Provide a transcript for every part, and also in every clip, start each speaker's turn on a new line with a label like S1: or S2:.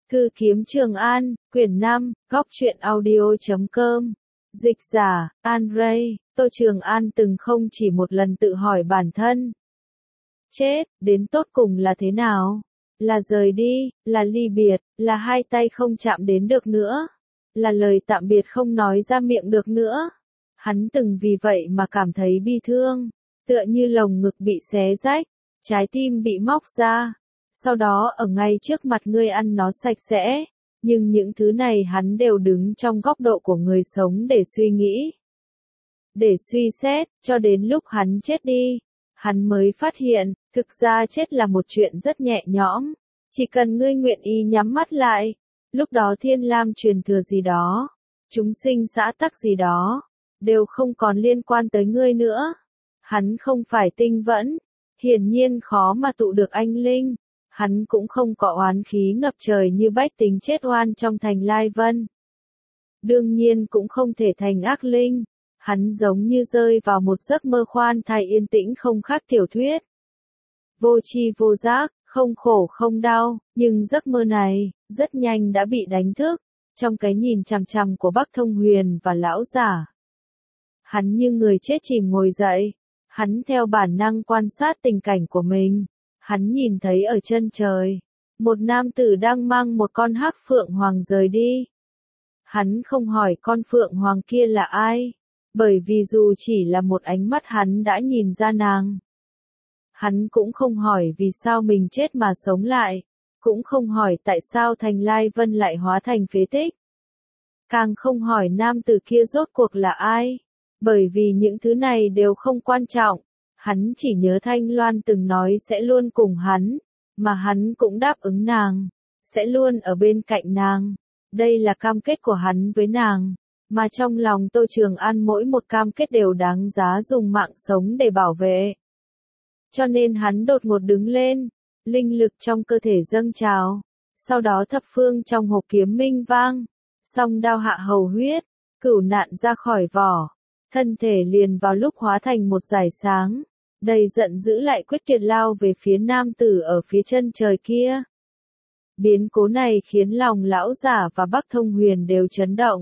S1: Thư kiếm Trường An, quyển 5, góc truyện audio.com. Dịch giả, An Ray, Tô Trường An từng không chỉ một lần tự hỏi bản thân. Chết, đến tột cùng là thế nào? Là rời đi, là ly biệt, là hai tay không chạm đến được nữa, là lời tạm biệt không nói ra miệng được nữa. Hắn từng vì vậy mà cảm thấy bi thương, tựa như lồng ngực bị xé rách, trái tim bị móc ra. Sau đó ở ngay trước mặt ngươi ăn nó sạch sẽ, nhưng những thứ này hắn đều đứng trong góc độ của người sống để suy nghĩ, để suy xét, cho đến lúc hắn chết đi, hắn mới phát hiện, thực ra chết là một chuyện rất nhẹ nhõm, chỉ cần ngươi nguyện ý nhắm mắt lại, lúc đó thiên lam truyền thừa gì đó, chúng sinh xã tắc gì đó, đều không còn liên quan tới ngươi nữa. Hắn không phải tinh vẫn, hiển nhiên khó mà tụ được anh linh. Hắn cũng không có oán khí ngập trời như bách tính chết oan trong thành Lai Vân. Đương nhiên cũng không thể thành ác linh. Hắn giống như rơi vào một giấc mơ khoan thai yên tĩnh không khác tiểu thuyết. Vô tri vô giác, không khổ không đau, nhưng giấc mơ này, rất nhanh đã bị đánh thức, trong cái nhìn chằm chằm của Bắc Thông Huyền và lão giả. Hắn như người chết chìm ngồi dậy, hắn theo bản năng quan sát tình cảnh của mình. Hắn nhìn thấy ở chân trời, một nam tử đang mang một con hắc phượng hoàng rời đi. Hắn không hỏi con phượng hoàng kia là ai, bởi vì dù chỉ là một ánh mắt hắn đã nhìn ra nàng. Hắn cũng không hỏi vì sao mình chết mà sống lại, cũng không hỏi tại sao thành Lai Vân lại hóa thành phế tích. Càng không hỏi nam tử kia rốt cuộc là ai, bởi vì những thứ này đều không quan trọng. Hắn chỉ nhớ Thanh Loan từng nói sẽ luôn cùng hắn, mà hắn cũng đáp ứng nàng, sẽ luôn ở bên cạnh nàng. Đây là cam kết của hắn với nàng, mà trong lòng Tô Trường An mỗi một cam kết đều đáng giá dùng mạng sống để bảo vệ. Cho nên hắn đột ngột đứng lên, linh lực trong cơ thể dâng trào, sau đó thập phương trong hộp kiếm minh vang, song đao hạ hầu huyết, cửu nạn ra khỏi vỏ, thân thể liền vào lúc hóa thành một dải sáng. Đầy giận dữ lại quyết tuyệt lao về phía nam tử ở phía chân trời kia. Biến cố này khiến lòng lão giả và Bắc Thông Huyền đều chấn động.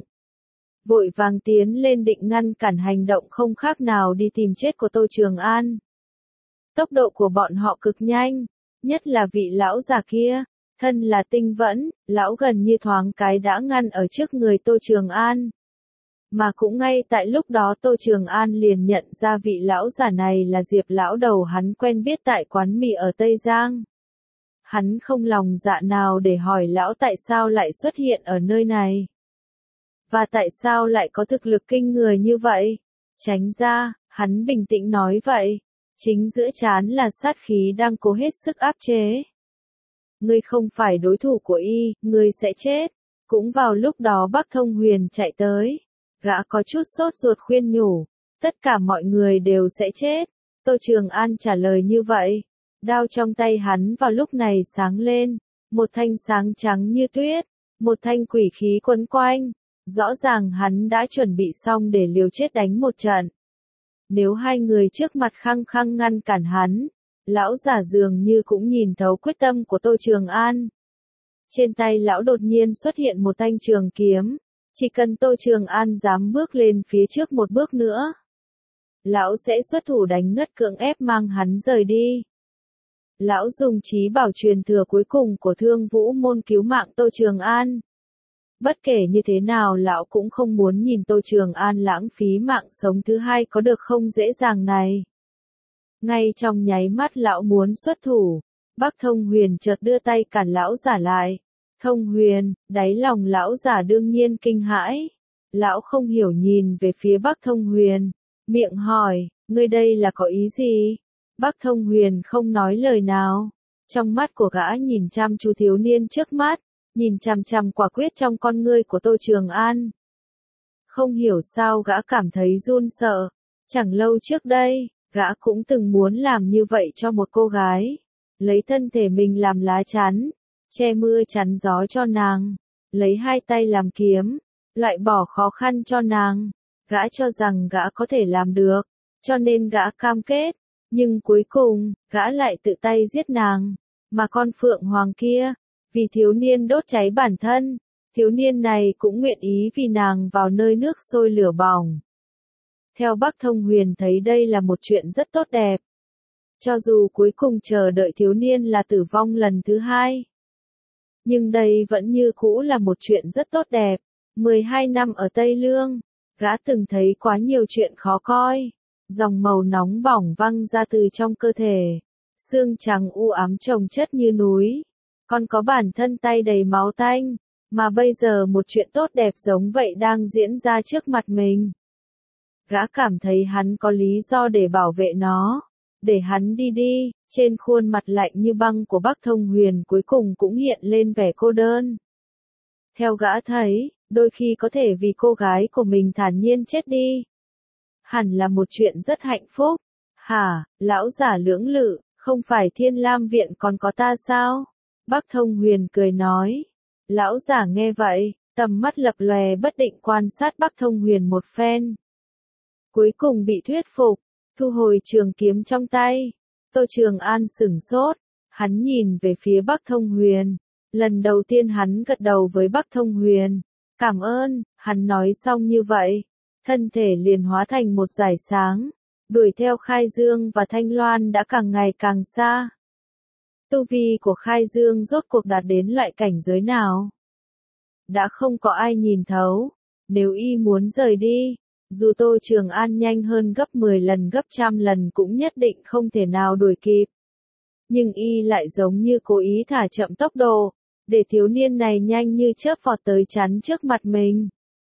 S1: Vội vàng tiến lên định ngăn cản hành động không khác nào đi tìm chết của Tô Trường An. Tốc độ của bọn họ cực nhanh, nhất là vị lão giả kia, thân là tinh vẫn, lão gần như thoáng cái đã ngăn ở trước người Tô Trường An. Mà cũng ngay tại lúc đó Tô Trường An liền nhận ra vị lão giả này là Diệp lão đầu hắn quen biết tại quán mì ở Tây Giang. Hắn không lòng dạ nào để hỏi lão tại sao lại xuất hiện ở nơi này. Và tại sao lại có thực lực kinh người như vậy? Tránh ra, hắn bình tĩnh nói vậy. Chính giữa trán là sát khí đang cố hết sức áp chế. Ngươi không phải đối thủ của y, ngươi sẽ chết. Cũng vào lúc đó Bắc Thông Huyền chạy tới. Gã có chút sốt ruột khuyên nhủ, tất cả mọi người đều sẽ chết. Tô Trường An trả lời như vậy. Đao trong tay hắn vào lúc này sáng lên, một thanh sáng trắng như tuyết, một thanh quỷ khí quấn quanh. Rõ ràng hắn đã chuẩn bị xong để liều chết đánh một trận. Nếu hai người trước mặt khăng khăng ngăn cản hắn, lão giả dường như cũng nhìn thấu quyết tâm của Tô Trường An. Trên tay lão đột nhiên xuất hiện một thanh trường kiếm. Chỉ cần Tô Trường An dám bước lên phía trước một bước nữa, lão sẽ xuất thủ đánh ngất cưỡng ép mang hắn rời đi. Lão dùng trí bảo truyền thừa cuối cùng của Thương Vũ môn cứu mạng Tô Trường An. Bất kể như thế nào lão cũng không muốn nhìn Tô Trường An lãng phí mạng sống thứ hai có được không dễ dàng này. Ngay trong nháy mắt lão muốn xuất thủ, Bắc Thông Huyền chợt đưa tay cản lão giả lại. Thông Huyền, đáy lòng lão giả đương nhiên kinh hãi. Lão không hiểu nhìn về phía Bắc Thông Huyền, miệng hỏi, ngươi đây là có ý gì? Bắc Thông Huyền không nói lời nào. Trong mắt của gã nhìn chăm chú thiếu niên trước mắt, nhìn chằm chằm quả quyết trong con ngươi của Tô Trường An. Không hiểu sao gã cảm thấy run sợ. Chẳng lâu trước đây, gã cũng từng muốn làm như vậy cho một cô gái. Lấy thân thể mình làm lá chắn, che mưa chắn gió cho nàng, lấy hai tay làm kiếm, loại bỏ khó khăn cho nàng. Gã cho rằng gã có thể làm được, cho nên gã cam kết, nhưng cuối cùng, gã lại tự tay giết nàng. Mà con phượng hoàng kia, Vì thiếu niên đốt cháy bản thân, thiếu niên này cũng nguyện ý vì nàng vào nơi nước sôi lửa bỏng. Theo Bắc Thông Huyền thấy đây là một chuyện rất tốt đẹp. Cho dù cuối cùng chờ đợi thiếu niên là tử vong lần thứ hai. Nhưng đây vẫn như cũ là một chuyện rất tốt đẹp. 12 năm ở Tây Lương, gã từng thấy quá nhiều chuyện khó coi. Dòng màu nóng bỏng văng ra từ trong cơ thể. Xương trắng u ám chồng chất như núi. Còn có bản thân tay đầy máu tanh. Mà bây giờ một chuyện tốt đẹp giống vậy đang diễn ra trước mặt mình. Gã cảm thấy hắn có lý do để bảo vệ nó. Để hắn đi đi, trên khuôn mặt lạnh như băng của Bắc Thông Huyền cuối cùng cũng hiện lên vẻ cô đơn. Theo gã thấy, đôi khi có thể vì cô gái của mình thản nhiên chết đi. Hẳn là một chuyện rất hạnh phúc. Hả, lão giả lưỡng lự, không phải Thiên Lam Viện còn có ta sao? Bắc Thông Huyền cười nói. Lão giả nghe vậy, tầm mắt lập lòe bất định quan sát Bắc Thông Huyền một phen. Cuối cùng bị thuyết phục, thu hồi trường kiếm trong tay. Tô Trường An sửng sốt, hắn nhìn về phía Bắc Thông Huyền. Lần đầu tiên hắn gật đầu với Bắc Thông Huyền. Cảm ơn, hắn nói xong như vậy. Thân thể liền hóa thành một dải sáng. Đuổi theo Khai Dương và Thanh Loan đã càng ngày càng xa. Tu vi của Khai Dương rốt cuộc đạt đến loại cảnh giới nào? Đã không có ai nhìn thấu. Nếu y muốn rời đi, dù Tô Trường An nhanh hơn gấp 10 lần gấp trăm lần cũng nhất định không thể nào đuổi kịp. Nhưng y lại giống như cố ý thả chậm tốc độ, để thiếu niên này nhanh như chớp vọt tới chắn trước mặt mình.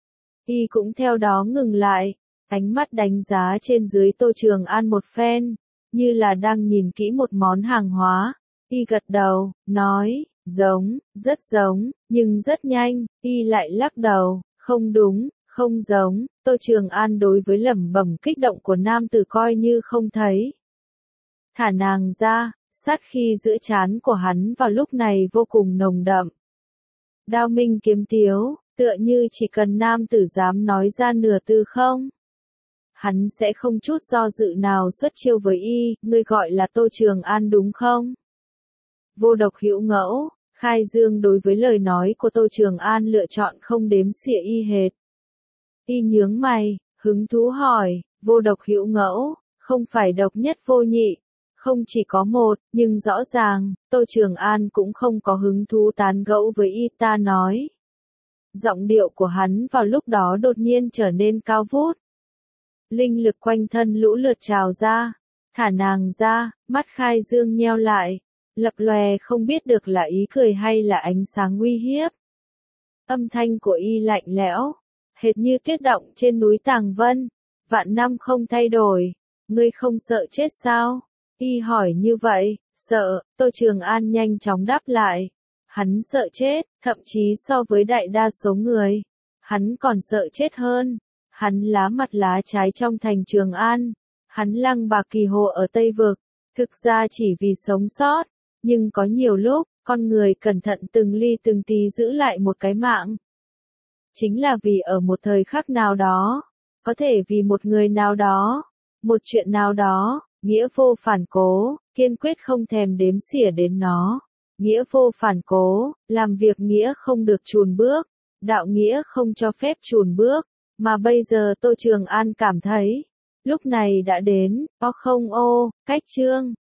S1: Y cũng theo đó ngừng lại, ánh mắt đánh giá trên dưới Tô Trường An một phen, như là đang nhìn kỹ một món hàng hóa. Y gật đầu, nói, giống, rất giống, nhưng rất nhanh. Y lại lắc đầu, không đúng, không giống. Tô Trường An đối với lẩm bẩm kích động của nam tử coi như không thấy. Thả nàng ra, sát khí giữa trán của hắn vào lúc này vô cùng nồng đậm. Đao minh kiếm tiếu, tựa như chỉ cần nam tử dám nói ra nửa từ không, hắn sẽ không chút do dự nào xuất chiêu với y. Ngươi gọi là Tô Trường An đúng không? Vô độc hữu ngẫu, Khai Dương đối với lời nói của Tô Trường An lựa chọn không đếm xỉa y hệt. Y nhướng mày, hứng thú hỏi, vô độc hữu ngẫu, không phải độc nhất vô nhị, không chỉ có một, nhưng rõ ràng, Tô Trường An cũng không có hứng thú tán gẫu với y. Ta nói. Giọng điệu của hắn vào lúc đó đột nhiên trở nên cao vút. Linh lực quanh thân lũ lượt trào ra, thả nàng ra, mắt Khai Dương nheo lại, lập lòe không biết được là ý cười hay là ánh sáng uy hiếp. Âm thanh của y lạnh lẽo, hệt như tuyết động trên núi Tàng Vân, vạn năm không thay đổi. Ngươi không sợ chết sao? Y hỏi như vậy. Sợ. Tô Trường An nhanh chóng đáp lại. Hắn sợ chết, thậm chí so với đại đa số người, hắn còn sợ chết hơn. Hắn lá mặt lá trái trong thành Trường An, hắn lăng bạc kỳ hồ ở Tây Vực, thực ra chỉ vì sống sót. Nhưng có nhiều lúc, con người cẩn thận từng ly từng tí giữ lại một cái mạng. Chính là vì ở một thời khắc nào đó, có thể vì một người nào đó, một chuyện nào đó, nghĩa vô phản cố, kiên quyết không thèm đếm xỉa đến nó. Nghĩa vô phản cố, làm việc nghĩa không được chùn bước, đạo nghĩa không cho phép chùn bước, mà bây giờ Tô Trường An cảm thấy, lúc này đã đến, cách chương.